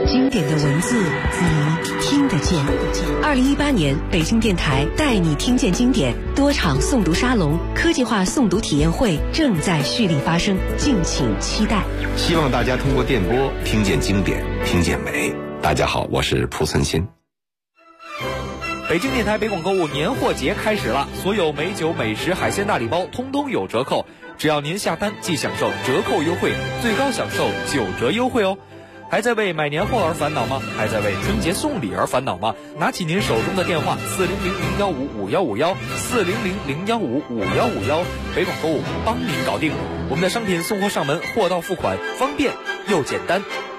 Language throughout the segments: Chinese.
经典的文字你听得见。2018年，北京电台带你听见经典多场诵读沙龙、科技化诵读体验会正在蓄力发生，敬请期待。 希望大家通过电波听见经典，听见美。大家好，我是蒲存昕。 北京电台北广购物年货节开始了，所有美酒、美食、海鲜大礼包通通有折扣，只要您下单即享受折扣优惠，最高享受9折优惠哦。还在为买年货而烦恼吗？还在为春节送礼而烦恼吗？拿起您手中的电话400-015-5151，400-015-5151，北广购物帮您搞定。我们的商品送货上门，货到付款，方便又简单。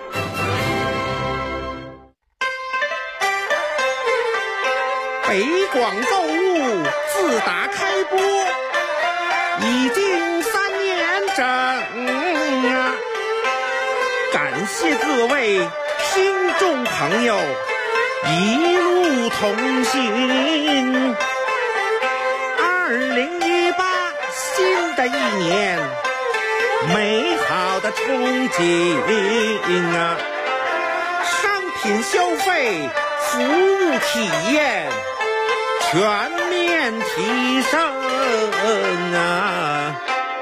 北广购物自打开播已经3年整啊，感谢各位听众朋友一路同行。2018新的一年，美好的憧憬啊，商品消费、服务体验全面提升啊！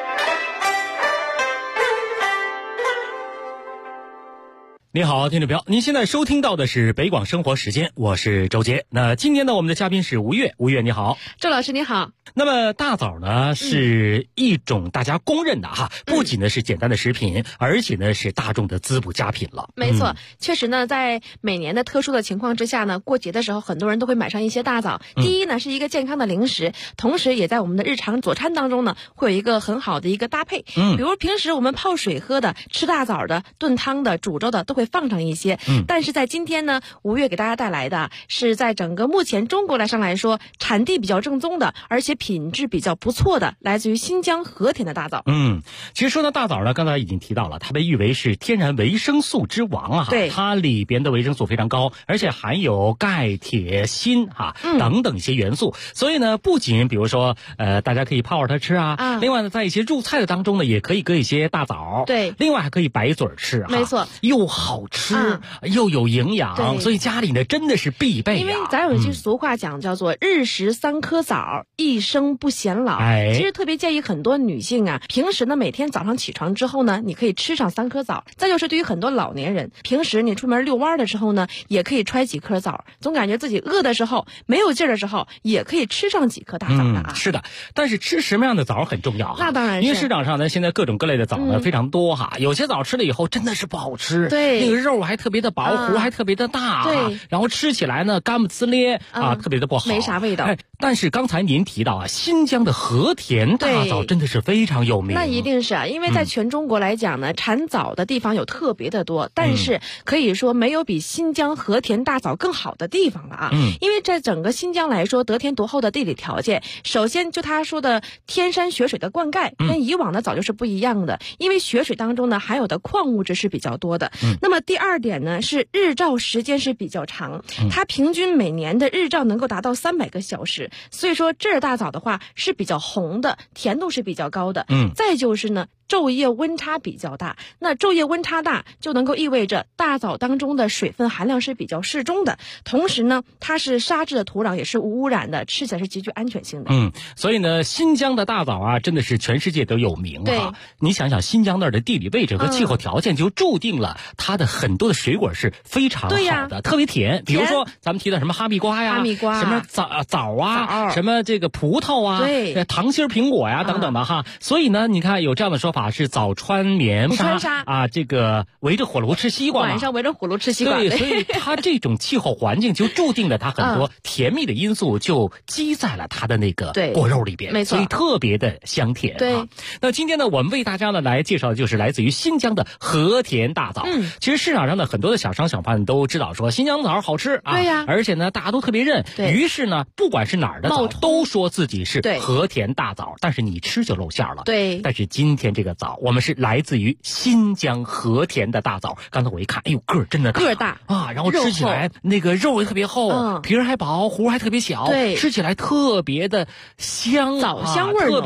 您好，听众朋友，您现在收听到的是北广生活时间，我是周杰。那今天呢，我们的嘉宾是吴越，吴越你好。 周老师你好。那么大枣呢是一种大家公认的不仅呢是简单的食品，而且呢是大众的滋补佳品了。 没错，确实呢，在每年的特殊的情况之下呢，过节的时候很多人都会买上一些大枣。第一呢是一个健康的零食，同时也在我们的日常佐餐当中呢会有一个很好的一个搭配。比如平时我们泡水喝的、吃大枣的、炖汤的、煮粥的都会放上一些。但是在今天呢，吴越给大家带来的是在整个目前中国来说产地比较正宗的，而且品质比较不错的，来自于新疆和田的大枣。 其实说到大枣呢，刚才已经提到了，它被誉为是天然维生素之王对， 它里边的维生素非常高，而且含有钙、铁、锌等等一些元素。所以呢，不仅比如说大家可以泡着它吃另外呢，在一些入菜的当中呢，也可以搁一些大枣。 对， 另外还可以白嘴吃没错， 又好吃又有营养，所以家里呢真的是必备因为咱有一句俗话讲叫做日食3颗枣，一生不显老。其实特别建议很多女性平时呢每天早上起床之后呢，你可以吃上3颗枣。再就是对于很多老年人，平时你出门遛弯的时候呢，也可以揣几颗枣，总感觉自己饿的时候没有劲儿的时候，也可以吃上几颗大枣的是的，但是吃什么样的枣很重要那当然是， 因为市场上呢现在各种各类的枣呢非常多有些枣吃了以后真的是不好吃， 对， 那个肉还特别的薄，核还特别的大对， 然后吃起来呢干不呲咧特别的不好， 没啥味道。 但是刚才您提到新疆的和田大枣真的是非常有名。 那一定是因为在全中国来讲呢，产枣的地方有特别的多，但是可以说没有比新疆和田大枣更好的地方了因为在整个新疆来说，得天独厚的地理条件，首先就他说的天山雪水的灌溉跟以往的枣就是不一样的，因为雪水当中呢含有的矿物质是比较多的。那么第二点呢是日照时间是比较长，它平均每年的日照能够达到300个小时，所以说这儿大枣的话是比较红的，甜度是比较高的。再就是呢昼夜温差比较大，那昼夜温差大就能够意味着大枣当中的水分含量是比较适中的，同时呢它是沙质的土壤，也是无污染的，吃起来是极具安全性的。 所以呢新疆的大枣真的是全世界都有名你想想新疆那儿的地理位置和气候条件就注定了它的很多的水果是非常好的，特别甜。比如说咱们提到什么哈密瓜呀，什么枣什么这个葡萄糖心苹果呀等等的所以呢你看有这样的说法是早穿棉纱这个围着火炉吃西瓜晚上围着火炉吃西瓜。 对，所以它这种气候环境就注定了它很多甜蜜的因素就积在了它的那个果肉里边， 没错， 所以特别的香甜。 对， 那今天呢我们为大家呢来介绍的就是来自于新疆的和田大枣。其实市场上的很多的小商小贩都知道说新疆枣好吃对呀， 而且呢大家都特别认，于是呢不管是哪儿的枣都说自己是和田大枣，但是你吃就露馅了。 对， 但是今天这个枣我们是来自于新疆和田的大枣，刚才我一看，哎呦个儿真的大， 个儿大然后吃起来那个肉也特别厚，皮儿还薄，核还特别小，吃起来特别的香， 枣香味特别的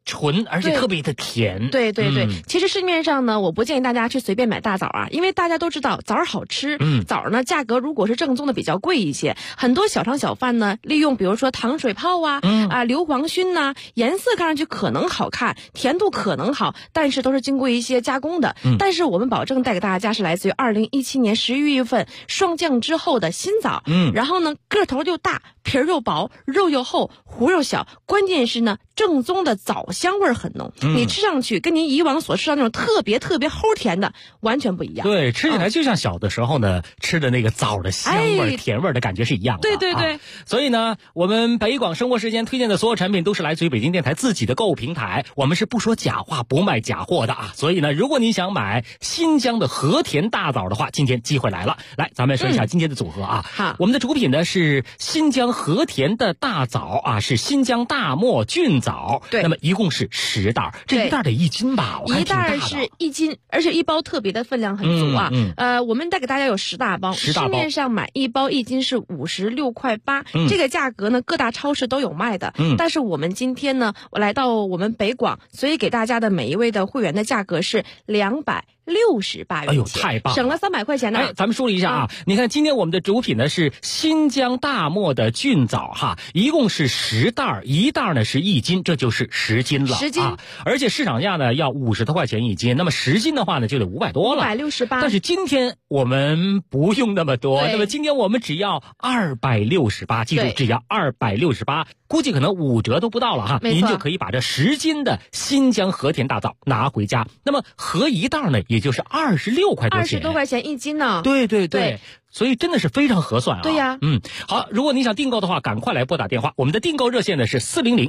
纯，而且特别的甜。 对对对，其实市面上呢，我不建议大家去随便买大枣啊，因为大家都知道枣好吃，枣呢价格如果是正宗的比较贵一些，很多小商小贩呢利用比如说糖水泡啊，硫磺熏呐，颜色看上去可能好看，甜度可能好，但是都是经过一些加工的。但是我们保证带给大家是来自于2017年11月份霜降之后的新枣，然后呢个头又大，皮儿又薄，肉又厚，核又小，关键是呢正宗的枣香味很浓，你吃上去跟您以往所吃到那种特别齁甜的完全不一样。 对，吃起来就像小的时候呢吃的那个枣的香味、甜味的感觉是一样的。 对对对。 所以呢，我们北广生活时间推荐的所有产品都是来自于北京电台自己的购物平台，我们是不说假话、不卖假货的啊。所以呢，如果你想买新疆的和田大枣的话，今天机会来了。来，咱们说一下今天的组合啊。 好， 我们的主品呢是新疆和田的大枣啊，是新疆大漠菌枣。 对， 那么一共是10袋，这一袋得1斤吧？我看一袋是1斤，而且一包特别的分量很足啊。我们带给大家有10大包，市面上买一包1斤是56.8块，这个价格呢各大超市都有卖的。但是我们今天呢，我来到我们北广，所以给大家的每一位的会员的价格是268元钱。 哎呦，太棒了， 省了300块钱呢。 咱们说了一下啊，你看今天我们的主品呢是新疆大漠的菌枣哈，一共是10袋，一袋呢是1斤，这就是10斤了。10斤啊，而且市场价呢要50多块钱1斤，那么10斤的话呢就得500多了 ，568。 但是今天我们不用那么多，那么今天我们只要268，记住只要268，估计可能5折都不到了哈，您就可以把这10斤的新疆和田大枣拿回家。那么合一袋呢，也就是26块多钱，20 多块钱1斤呢。 对对对。所以真的是非常合算啊！ 对呀， 好，如果你想订购的话，赶快来拨打电话。我们的订购热线呢是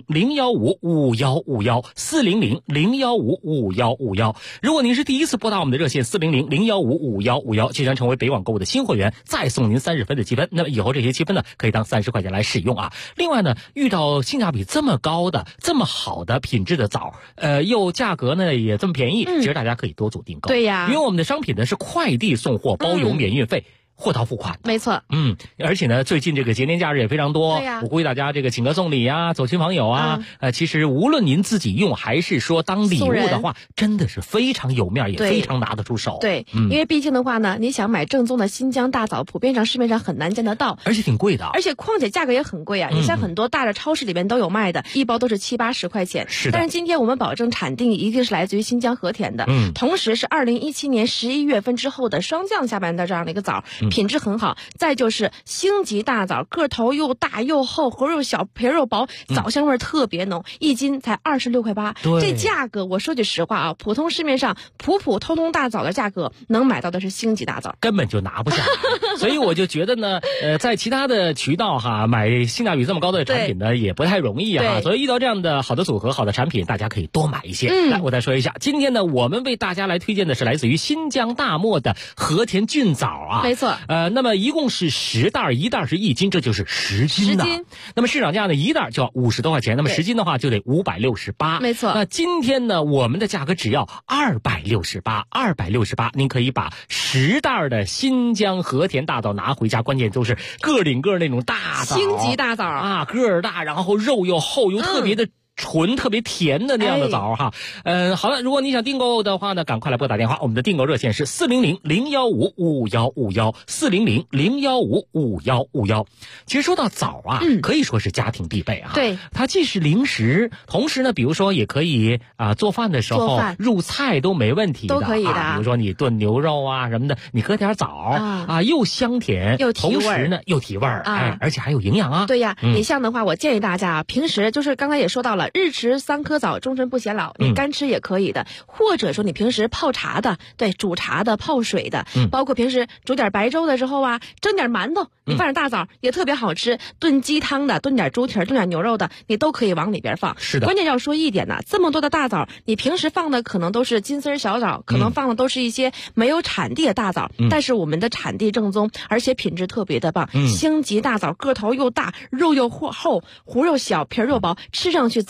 400-015-5151，400-015-5151。如果您是第一次拨打我们的热线400-015-5151，就将成为北网购物的新会员，再送您30分的积分。那么以后这些积分呢，可以当30块钱来使用啊。另外呢，遇到性价比这么高的、这么好的品质的枣，又价格呢也这么便宜，其实大家可以多组订购。 对呀， 因为我们的商品呢是快递送货，包邮免运费。货到付款， 没错。 而且呢，最近这个节年假日也非常多，我估计大家这个请客送礼啊，走亲访友啊，其实无论您自己用还是说当礼物的话，真的是非常有面，也非常拿得出手。 对，因为毕竟的话呢，你想买正宗的新疆大枣，普遍上市面上很难见得到， 而且挺贵的， 而且况且价格也很贵啊。你像很多大的超市里面都有卖的，一包都是70-80块钱。 是的。 但是今天我们保证产地一定是来自于新疆和田的，同时是2017年11月份之后的霜降下班的这样的一个枣，品质很好。再就是星级大枣，个头又大又厚，核又小，皮又薄，枣香味特别浓，1斤才26.8块。这价格我说句实话啊，普通市面上普通大枣的价格能买到的是星级大枣， 根本就拿不下来。所以我就觉得呢，在其他的渠道哈买性价比这么高的产品呢，也不太容易啊。所以遇到这样的好的组合、好的产品，大家可以多买一些。来，我再说一下，今天呢，我们为大家来推荐的是来自于新疆大漠的和田菌枣啊。 没错。 那么一共是10袋，一袋是1斤，这就是10斤呢。那么市场价呢，一袋就要50多块钱，那么10斤的话就得568。 没错。 那今天呢，我们的价格只要268，您可以把10袋的新疆和田大枣拿回家，关键都是个顶个那种大枣， 星级大枣啊，个儿大，然后肉又厚又特别的纯，特别甜的那样的枣哈。好了，如果你想订购的话呢，赶快来拨打电话，我们的订购热线是400-015-5151，400-015-5151。其实说到枣啊，可以说是家庭必备啊。 对， 它既是零食，同时呢，比如说也可以做饭的时候入菜都没问题的， 都可以的。 比如说你炖牛肉啊什么的，你搁点枣又香甜又提味， 同时呢又提味而且还有营养啊。 对呀，你像的话，我建议大家平时就是刚才也说到了，日吃3颗枣，终身不显老。你干吃也可以的，或者说你平时泡茶的，对，煮茶的、泡水的，包括平时煮点白粥的时候啊，蒸点馒头，你放点大枣也特别好吃。炖鸡汤的，炖点猪蹄、炖点牛肉的，你都可以往里边放。 是的。 关键要说一点呢，这么多的大枣，你平时放的可能都是金丝小枣，可能放的都是一些没有产地的大枣，但是我们的产地正宗，而且品质特别的棒。星级大枣个头又大，肉又厚，核又小，皮又薄，吃上去枣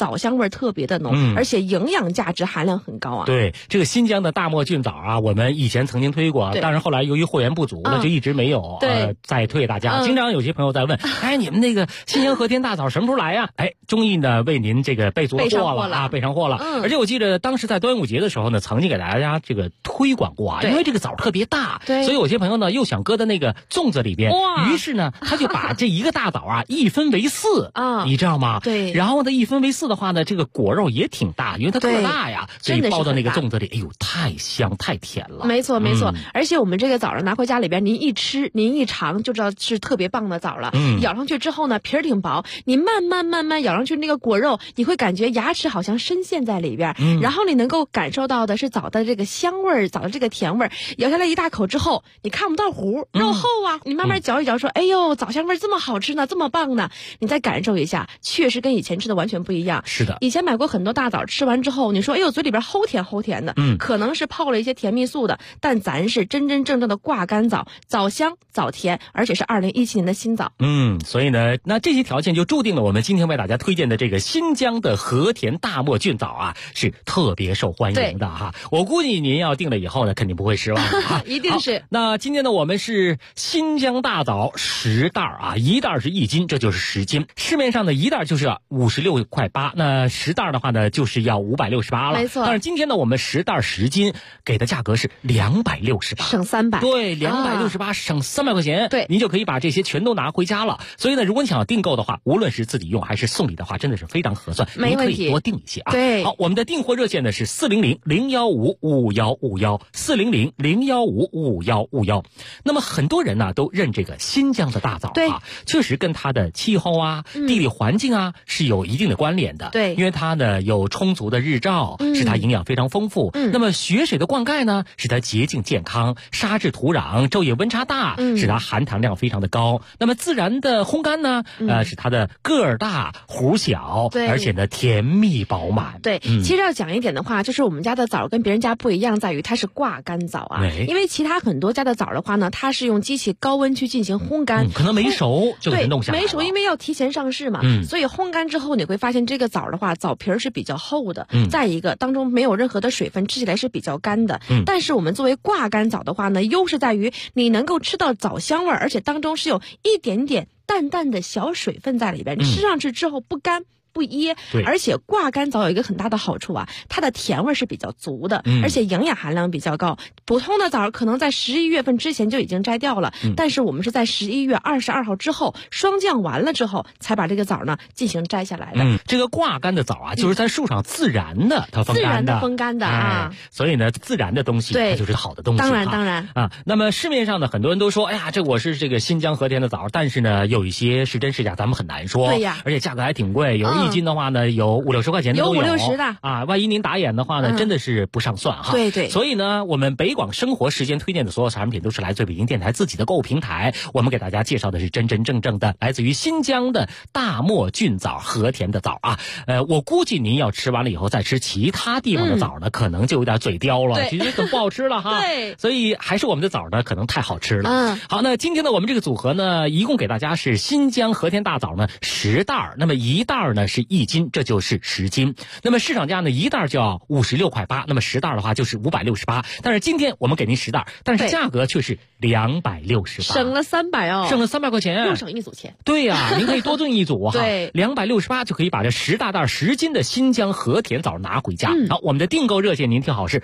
枣香味特别的浓，而且营养价值含量很高啊。 对，这个新疆的大漠菌枣啊，我们以前曾经推过，但是后来由于货源不足，那就一直没有再推给大家。经常有些朋友在问，你们那个新疆和田大枣什么时候来呀？中意呢为您这个备足货了啊，备上货了。而且我记得当时在端午节的时候呢，曾经给大家这个推广过啊，因为这个枣特别大，所以有些朋友呢又想搁在那个粽子里边，于是呢他就把这一个大枣啊一分为4啊，你知道吗？ 对。 然后呢一分为4的话呢，这个果肉也挺大，因为它个大呀，所以包到那个粽子里，哎呦，太香太甜了。 没错。而且我们这个枣拿回家里边，您一吃您一尝就知道是特别棒的枣了。咬上去之后呢，皮儿挺薄，你慢慢咬上去那个果肉，你会感觉牙齿好像深陷在里边，然后你能够感受到的是枣的这个香味儿，枣的这个甜味儿。咬下来一大口之后，你看不到核，肉厚啊，你慢慢嚼一嚼，说哎呦，枣香味这么好吃呢，这么棒呢，你再感受一下，确实跟以前吃的完全不一样。 是的， 以前买过很多大枣，吃完之后你说哎呦嘴里边齁甜的，可能是泡了一些甜蜜素的，但咱是真真正正的挂干枣，枣香枣甜，而且是2017年的新枣。 所以呢，那这些条件就注定了我们今天为大家推荐的这个新疆的和田大漠菌枣啊，是特别受欢迎的哈。我估计您要订了以后呢，肯定不会失望啊， 一定是。 那今天呢，我们是新疆大枣10袋啊，一袋是1斤，这就是10斤。市面上的一袋就是56.8块，那10袋的话呢，就是要568了。 没错。 但是今天呢，我们10袋10斤给的价格是268， 省300。 对，268省300块钱。 对， 您就可以把这些全都拿回家了。所以呢，如果你想要订购的话，无论是自己用还是送礼的话，真的是非常合算。 没问题， 您可以多订一些啊。 对， 好，我们的订货热线呢是400-015-5151，400-015-5151。那么很多人呢都认这个新疆的大枣啊，确实跟它的气候啊、地理环境啊是有一定的关联的。 对， 因为它呢有充足的日照，使它营养非常丰富。那么雪水的灌溉呢，使它洁净健康；沙质土壤、昼夜温差大，使它含糖量非常的高。那么自然的烘干呢，使它的个儿大、核小，而且呢甜蜜饱满。 对，其实要讲一点的话，就是我们家的枣跟别人家不一样，在于它是挂干枣啊。因为其他很多家的枣的话呢，它是用机器高温去进行烘干， 可能没熟就给弄下来了。 没熟，因为要提前上市嘛，所以烘干之后你会发现这个枣的话，枣皮儿是比较厚的，再一个当中没有任何的水分，吃起来是比较干的。但是我们作为挂干枣的话呢，优势在于你能够吃到枣香味，而且当中是有一点点淡淡的小水分在里边，吃上去之后不干不噎。而且挂干枣有一个很大的好处啊，它的甜味是比较足的，而且营养含量比较高。普通的枣可能在11月份之前就已经摘掉了，但是我们是在11月22号之后霜降完了之后才把这个枣呢进行摘下来的。 这个挂干的枣啊，就是在树上自然的它风干的啊， 所以呢自然的东西它就是好的东西。 当然啊。那么市面上呢很多人都说，哎呀，这我是这个新疆和田的枣，但是呢有一些是真是假咱们很难说。 对呀， 而且价格还挺贵，有1斤的话呢有50-60块钱的都有 50-60的啊，万一您打眼的话呢真的是不上算哈。 对， 所以呢我们北广生活时间推荐的所有产品都是来自于北京电台自己的购物平台，我们给大家介绍的是真真正正的来自于新疆的大漠菌枣和田的枣啊。我估计您要吃完了以后再吃其他地方的枣呢，可能就有点嘴刁了，其实很不好吃了哈。 对， 所以还是我们的枣呢可能太好吃了。好，那今天呢我们这个组合呢一共给大家是新疆和田大枣呢10袋，那么一袋呢是1斤，这就是10斤。那么市场价呢一袋就要56.8块，那么10袋的话就是568。但是今天我们给您10袋，但是价格却是268， 省了300哦， 省了300块钱， 又省一组钱。 对呀，您可以多订一组哈。 对 ，268就可以把这10大袋10斤的新疆和田枣拿回家。好，我们的订购热线您听好是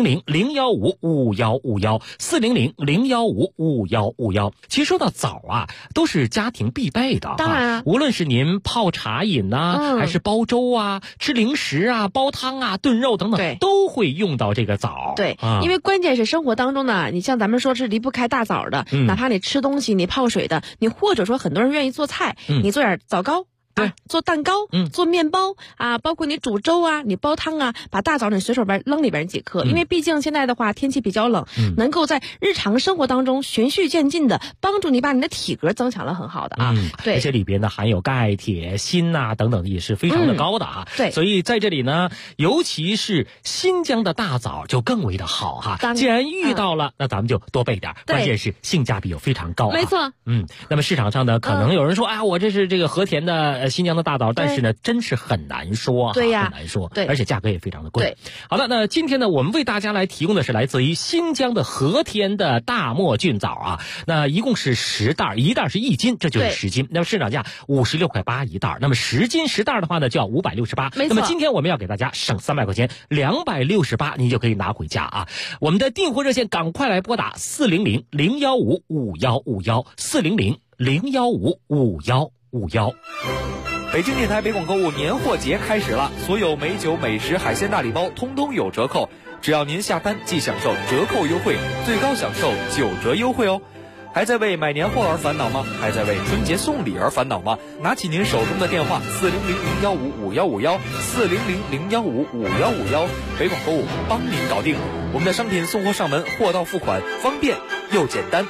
400-015-5151，400-015-5151。其实说到枣啊，都是家庭必备的。 当然啊， 无论是您泡茶饮啊，还是煲粥啊、吃零食啊、煲汤啊、炖肉等等，都会用到这个枣。 对，因为关键是生活当中呢，你像咱们说是离不开大枣的，哪怕你吃东西、你泡水的，你或者说很多人愿意做菜，你做点枣糕。对，做蛋糕，做面包啊，包括你煮粥啊，你煲汤啊，把大枣你随手扔里边几颗，因为毕竟现在的话天气比较冷，能够在日常生活当中循序渐进的帮助你把你的体格增强了很好的啊。对， 而且里边呢含有钙、铁、锌啊等等也是非常的高的啊。 对， 所以在这里呢，尤其是新疆的大枣就更为的好哈。既然遇到了，那咱们就多备点，关键是性价比又非常高。 没错。 那么市场上呢，可能有人说，哎，我这是这个和田的新疆的大枣，但是呢，真是很难说， 对呀， 很难说， 对， 而且价格也非常的贵。 对， 好的，那今天呢，我们为大家来提供的是来自于新疆的和田的大漠菌枣啊，那一共是10袋，一袋是1斤，这就是10斤，那么市场价56.8块一袋，那么10斤10袋的话呢，就要568。 没错。 那么今天我们要给大家省300块钱，268您就可以拿回家啊。我们的订货热线赶快来拨打400-015-5151，400-015-5151。 北京电台北广购物年货节开始了，所有美酒、美食、海鲜大礼包通通有折扣，只要您下单即享受折扣优惠，最高享受9折优惠哦。还在为买年货而烦恼吗？还在为春节送礼而烦恼吗？拿起您手中的电话400-015-5151，400-015-5151，北广购物帮您搞定。我们的商品送货上门，货到付款，方便又简单。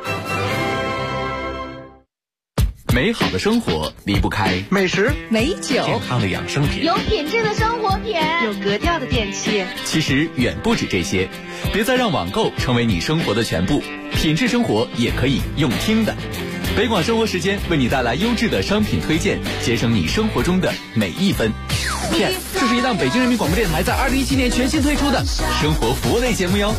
美好的生活离不开美食、 美酒、 健康的养生品， 有品质的生活品， 有格调的电器。 其实远不止这些，别再让网购成为你生活的全部，品质生活也可以用听的。北广生活时间为你带来优质的商品推荐，节省你生活中的每一分。这是一档北京人民广播电台在2017年全新推出的生活服务类节目哟。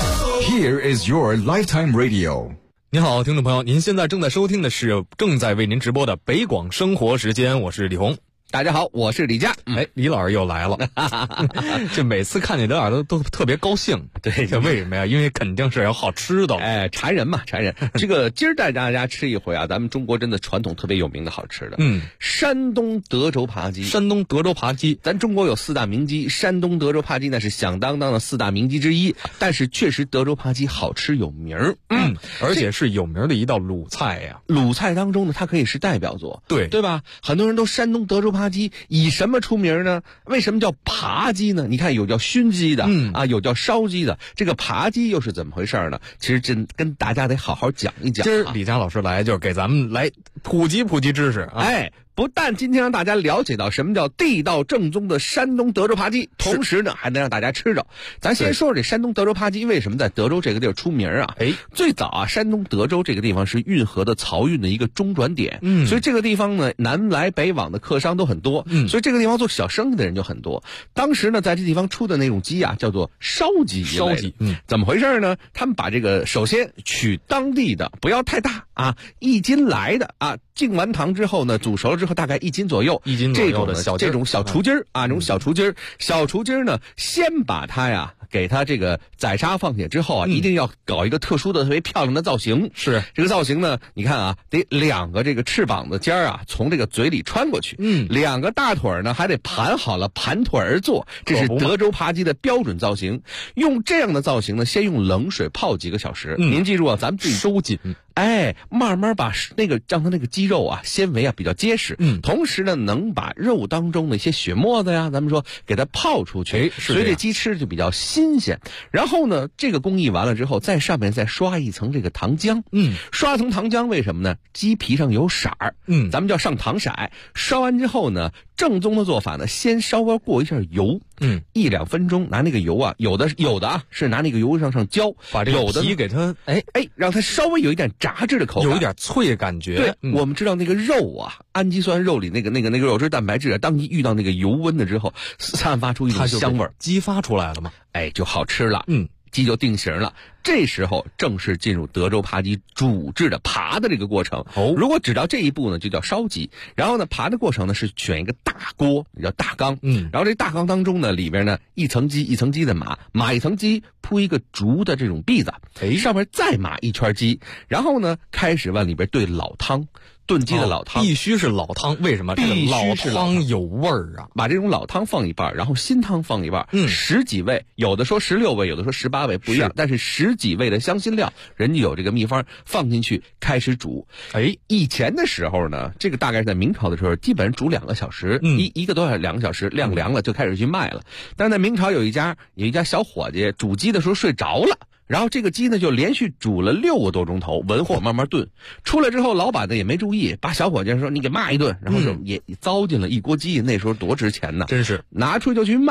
Here is your lifetime radio。 您好，听众朋友，您现在正在收听的是正在为您直播的北广生活时间，我是李红。 大家好，我是李佳。 李老师又来了，这每次看见李老师都特别高兴。 对， 这为什么呀？因为肯定是有好吃的。 馋人嘛，馋人。这个今儿带大家吃一回啊，咱们中国真的传统特别有名的好吃的。山东德州扒鸡。 山东德州扒鸡， 咱中国有4大名鸡，山东德州扒鸡那是响当当的4大名鸡之一。但是确实德州扒鸡好吃有名儿。 而且是有名的一道鲁菜呀。 鲁菜当中呢，它可以是代表作，对吧？很多人都山东德州扒鸡以什么出名呢？为什么叫扒鸡呢？你看有叫熏鸡的，有叫烧鸡的，这个扒鸡又是怎么回事呢？其实真跟大家得好好讲一讲。 今儿李佳老师来就是给咱们来普及知识啊。 不但今天让大家了解到什么叫地道正宗的山东德州扒鸡，同时呢还能让大家吃着。咱先说说这山东德州扒鸡为什么在德州这个地儿出名啊？最早啊，山东德州这个地方是运河的漕运的一个中转点，所以这个地方呢南来北往的客商都很多，所以这个地方做小生意的人就很多。当时呢在这地方出的那种鸡啊叫做烧鸡，怎么回事呢？他们把这个首先取当地的，不要太大啊，1斤来的啊，敬完糖之后呢煮熟了之后大概1斤左右，这种小雏鸡儿啊，这种小雏鸡儿呢，先把它呀给它这个宰杀放血之后啊，一定要搞一个特殊的特别漂亮的造型。 是这个造型呢，你看啊，得2个这个翅膀的尖儿啊从这个嘴里穿过去，2个大腿呢还得盘好了，盘腿而坐，这是德州扒鸡的标准造型。用这样的造型呢，先用冷水泡几个小时。您记住啊，咱们自己收紧。慢慢把让它那个鸡肉啊纤维啊比较结实，同时呢能把肉当中的一些血沫子呀，咱们说给它泡出去，所以这鸡吃就比较新鲜。然后呢，这个工艺完了之后，在上面再刷一层这个糖浆，刷层糖浆为什么呢？鸡皮上有色儿，咱们叫上糖色。刷完之后呢，正宗的做法呢，先稍微过一下油，1-2分钟，拿那个油啊，有的啊是拿那个油上浇， 把这个皮给它让它稍微有一点炸制的口感， 有一点脆的感觉。 对，我们知道那个肉啊，氨基酸肉里那个肉质蛋白质啊，当你遇到那个油温的之后，散发出一种香味儿， 激发出来了嘛， 就好吃了。鸡就定型了。这时候正式进入德州扒鸡煮制的扒的这个过程。如果只到这一步呢，就叫烧鸡。然后呢，扒的过程呢是选一个大锅，叫大缸。然后这大缸当中呢，里边呢一层鸡一层鸡的码一层鸡，铺一个竹的这种篦子，上面再码一圈鸡，然后呢开始往里边兑老汤。炖鸡的老汤必须是老汤，为什么？这个老汤有味儿啊！ 把这种老汤放一半，然后新汤放一半，10几味，有的说16味，有的说18味，不一样。但是10几味的香辛料，人家有这个秘方，放进去开始煮。以前的时候呢，这个大概是在明朝的时候，基本上煮2个小时，一个多小时2个小时，晾凉了就开始去卖了。但是在明朝有一家小伙计煮鸡的时候睡着了。然后这个鸡呢就连续煮了6个多钟头，文火慢慢炖。出来之后，老板呢也没注意，把小伙计说你给骂一顿，然后就也糟践了一锅鸡。那时候多值钱呢， 真是拿出去就去卖。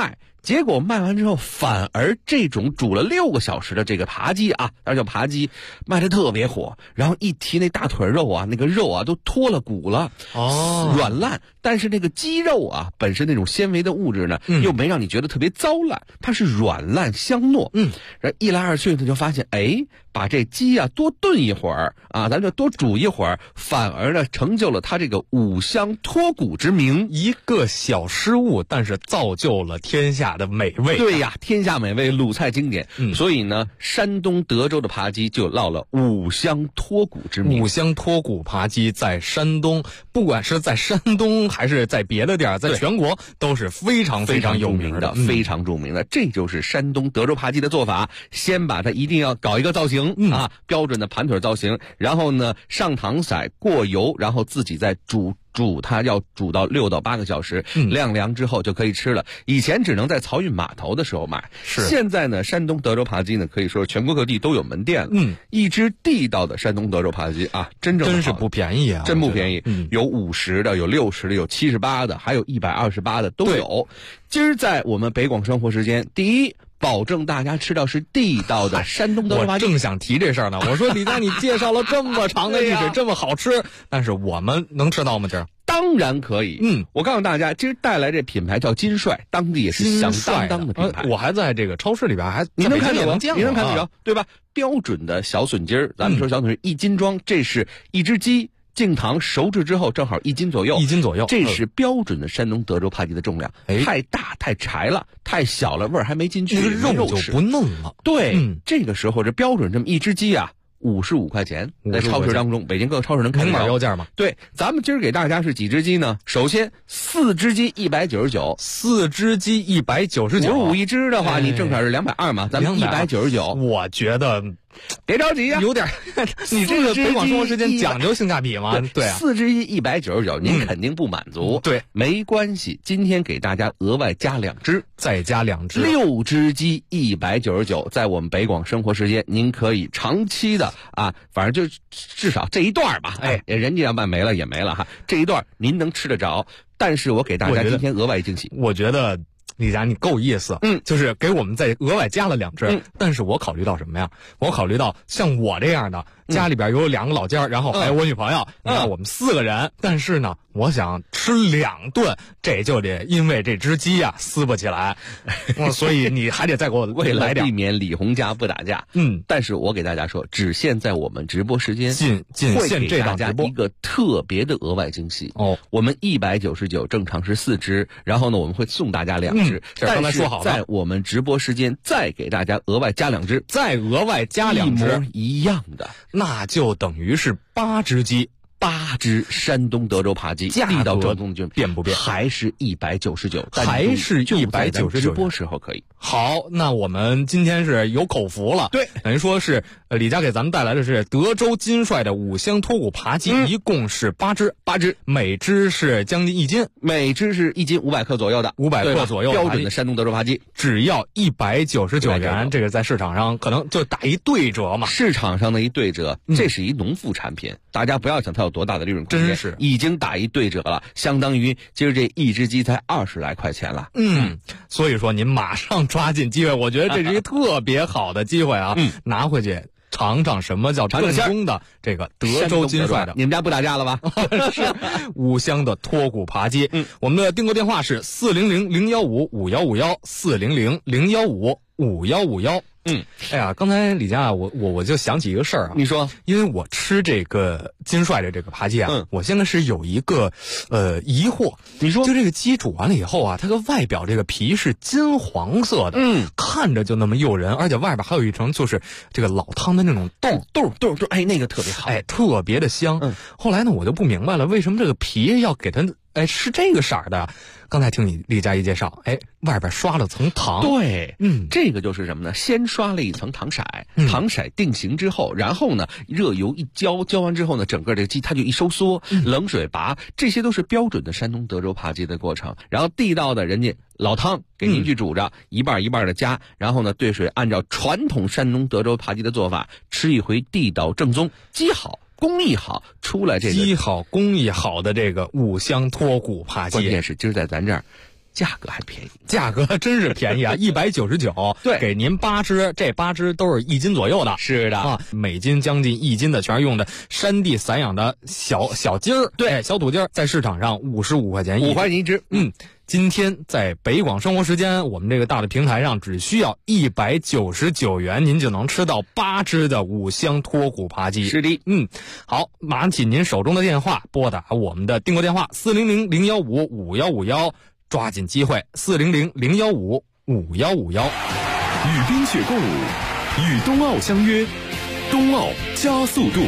结果卖完之后，反而这种煮了6个小时的这个扒鸡啊，那叫扒鸡，卖得特别火。然后一提那大腿肉啊，那个肉啊都脱了骨了，软烂。但是那个鸡肉啊，本身那种纤维的物质呢，又没让你觉得特别糟烂，它是软烂香糯。然后一来二去，他就发现，把这鸡啊多炖一会儿啊，咱就多煮一会儿，反而呢成就了它这个五香脱骨之名。 一个小失误，但是造就了天下的美味。 对呀，天下美味，鲁菜经典。所以呢，山东德州的扒鸡就落了五香脱骨之名。 五香脱骨扒鸡在山东，不管是在山东还是在别的地儿，在全国都是非常非常有名的， 非常著名的。这就是山东德州扒鸡的做法，先把它一定要搞一个造型。标准的盘腿造型，然后呢上糖色过油，然后自己再煮它，要煮到6到8个小时，晾凉之后就可以吃了。以前只能在漕运码头的时候买，现在呢山东德州扒鸡呢可以说全国各地都有门店了。一只地道的山东德州扒鸡啊，真是不便宜啊， 真不便宜。有50的，有60的，有78的，还有128的都有。今儿在我们北广生活时间，第一，保证大家吃到是地道的山东德州扒鸡。 我正想提这事儿呢。我说李佳，你介绍了这么长的历史，这么好吃，但是我们能吃到吗？这当然可以。我告诉大家，今儿带来这品牌叫金帅，当地也是响当当的品牌。 我还在这个超市里边你能看到， 你能看得着，对吧？标准的小笋筋儿，咱们说小笋是1斤装，这是一只鸡。净糖熟制之后正好1斤左右，这是标准的山东德州扒鸡的重量。太大太柴了，太小了味儿还没进去， 肉就不嫩了。 对，这个时候这标准这么一只鸡啊，55块钱，在超市当中，北京各个超市能看到标价吗？ 对，咱们今儿给大家是几只鸡呢？首先4只鸡199，4 只鸡199，55 一只的话，你正好是220嘛，咱们199。 我觉得。 别着急呀， 有点，你这个北广生活时间讲究性价比吗？对啊 ，4只鸡199，您肯定不满足。 对， 没关系，今天给大家额外加2只， 再加2只 ，6只鸡199，在我们北广生活时间，您可以长期的啊，反正就至少这一段吧，人家要卖没了也没了哈，这一段您能吃得着。但是我给大家今天额外惊喜， 我觉得。李佳，你够意思，就是给我们再额外加了2只，但是我考虑到什么呀？我考虑到像我这样的，家里边有2个老家，然后还有我女朋友，你看我们4个人，但是呢，我想吃2顿，这就得因为这只鸡呀撕不起来，所以你还得再给我为了来点， 避免李红家不打架。但是我给大家说，只限在我们直播时间， 仅限这档直播一个特别的额外惊喜哦。我们199正常是4只，然后呢我们会送大家2只。 这刚才说好了， 在我们直播时间再给大家额外加2只， 再额外加2只， 一模一样的， 那就等于是8只鸡 ，8只山东德州扒鸡，地道正宗就变不变？ 还是199， 还是199， 直播时候可以。 好，那我们今天是有口福了， 对， 等于说是李佳给咱们带来的是德州金帅的五香脱骨扒鸡，一共是8只，每只是将近1斤， 每只是1斤500克左右的 ，500克左右， 标准的山东德州扒鸡， 只要199元，这个在市场上可能就打一对折嘛。 市场上的一对折，这是一农副产品，大家不要想它有多大的利润空间， 真是已经打一对折了，相当于今儿这一只鸡才20来块钱了。 所以说您马上抓紧机会，我觉得这是一特别好的机会啊，拿回去尝尝什么叫正宗的这个德州金帅的。 你们家不打架了吧？ 是五香的脱骨扒鸡。我们的订购电话是400-015-5151，400-015-5151。哎呀，刚才李佳，我就想起一个事儿啊。 你说， 因为我吃这个金帅的这个扒鸡啊，我现在是有一个疑惑。 你说， 就这个鸡煮完了以后啊，它个外表这个皮是金黄色的，看着就那么诱人，而且外边还有一层就是这个老汤的那种豆， 哎，那个特别好， 哎，特别的香。后来呢，我就不明白了，为什么这个皮要给它是这个色儿的？刚才听你李佳一介绍，外边刷了层糖。 对，这个就是什么呢？先刷了一层糖色，糖色定型之后，然后呢，热油一浇完之后呢，整个这个鸡它就一收缩，冷水拔，这些都是标准的山东德州扒鸡的过程。然后地道的人家老汤给您去煮着，一半一半的加，然后呢兑水，按照传统山东德州扒鸡的做法，吃一回地道正宗，鸡好。工艺好，出来这个鸡好工艺好的这个五香脱骨扒鸡， 关键是今儿在咱这儿价格还便宜， 价格真是便宜啊，199， 对， 给您8只，这8只都是1斤左右的。 是的啊，每斤将近1斤的，全是用的山地散养的小鸡儿， 对， 小土鸡儿，在市场上55块钱 ，5块钱一只。 今天在北广生活时间，我们这个大的平台上，只需要199元，您就能吃到8只的5香脱骨扒鸡。 是的， 好，拿起您手中的电话，拨打我们的订购电话400-015-5151，抓紧机会，400-015-5151。 与冰雪共舞，与冬奥相约，冬奥加速度。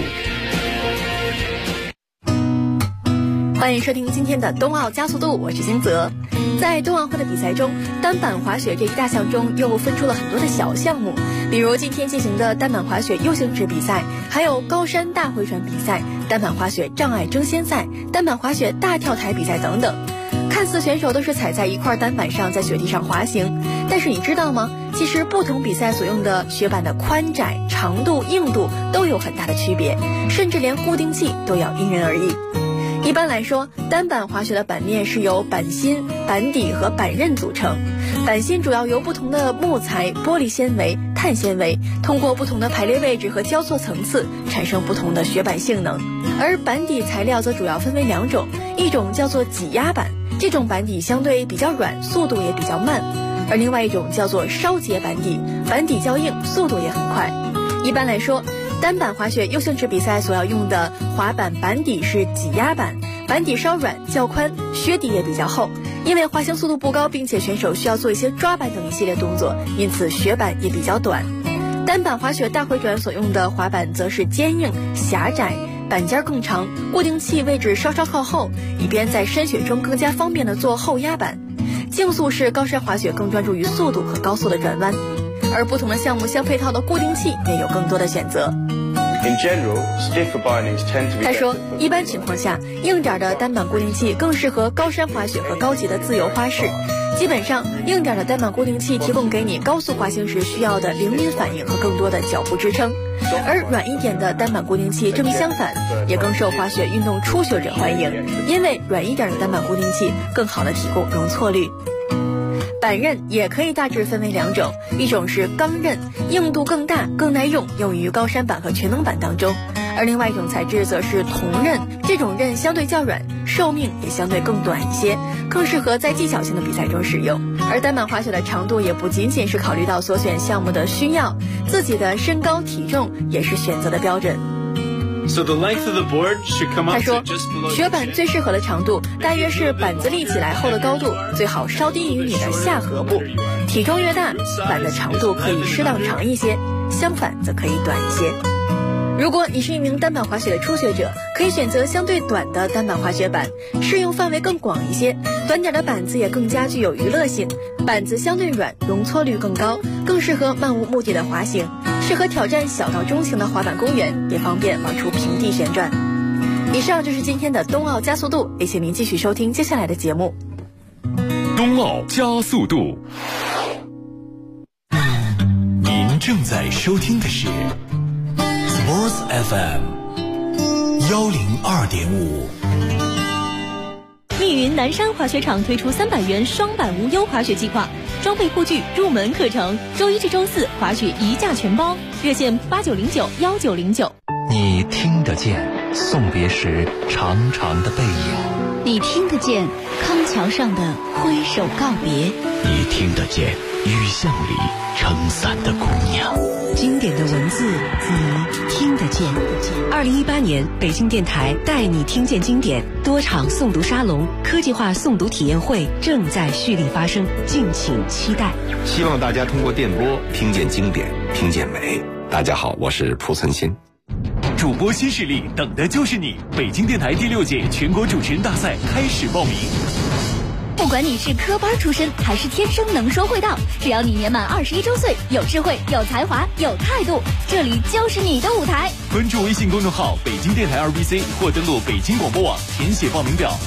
欢迎收听今天的冬奥加速度，我是金泽。在冬奥会的比赛中，单板滑雪这一大项中又分出了很多的小项目，比如今天进行的单板滑雪U形制比赛，还有高山大回转比赛、单板滑雪障碍争先赛、单板滑雪大跳台比赛等等。看似选手都是踩在一块单板上在雪地上滑行，但是你知道吗？其实不同比赛所用的雪板的宽窄、长度、硬度都有很大的区别，甚至连固定器都要因人而异。一般来说，单板滑雪的板面是由板芯、板底和板刃组成。板芯主要由不同的木材、玻璃纤维、碳纤维，通过不同的排列位置和交错层次，产生不同的雪板性能。而板底材料则主要分为2种，一种叫做挤压板，这种板底相对比较软，速度也比较慢；而另外一种叫做烧结板底，板底较硬，速度也很快。一般来说，单板滑雪U形制比赛所要用的滑板板底是挤压板，板底稍软较宽，靴底也比较厚。因为滑行速度不高，并且选手需要做一些抓板等一系列动作，因此雪板也比较短。单板滑雪大回转所用的滑板则是坚硬、狭窄，板尖更长，固定器位置稍稍靠后，以便在山雪中更加方便的做后压板。竞速式高山滑雪更专注于速度和高速的转弯，而不同的项目相配套的固定器也有更多的选择。他说，一般情况下，硬点的单板固定器更适合高山滑雪和高级的自由花式。基本上，硬点的单板固定器提供给你高速滑行时需要的灵敏反应和更多的脚步支撑，而软一点的单板固定器正相反，也更受滑雪运动初学者欢迎，因为软一点的单板固定器更好的提供容错率。板刃也可以大致分为2种，一种是钢刃，硬度更大，更耐用，用于高山板和全能板当中；而另外一种材质则是铜刃，这种刃相对较软，寿命也相对更短一些，更适合在技巧性的比赛中使用。而单板滑雪的长度也不仅仅是考虑到所选项目的需要，自己的身高体重也是选择的标准。他说，雪板最适合的长度大约是板子立起来后的高度，最好稍低于你的下颌部。体重越大，板的长度可以适当长一些，相反则可以短一些。如果你是一名单板滑雪的初学者，可以选择相对短的单板滑雪板，适用范围更广一些，短点的板子也更加具有娱乐性，板子相对软，容错率更高，更适合漫无目的的滑行，适合挑战小到中型的滑板公园，也方便往出平地旋转。以上就是今天的冬奥加速度，也请您继续收听接下来的节目。 冬奥加速度，您正在收听的是Sports FM 102.5。 密云南山滑雪场推出300元双板无忧滑雪计划，装备护具、入门课程，周1至周4滑雪一价全包，热线89091909。 你听得见送别时长长的背影， 你听得见康桥上的挥手告别， 你听得见雨巷里撑伞的姑娘。 经典的文字，你听得见。2018年，北京电台带你听见经典多场诵读沙龙、科技化诵读体验会正在蓄力发生，敬请期待。 希望大家通过电波听见经典，听见美。大家好，我是蒲存昕。 主播新势力等的就是你！北京电台第6届全国主持人大赛开始报名。 不管你是科班出身还是天生能说会道，只要你年满21周岁，有智慧、有才华、有态度，这里就是你的舞台。 关注微信公众号北京电台2BC 或登录北京广播网填写报名表。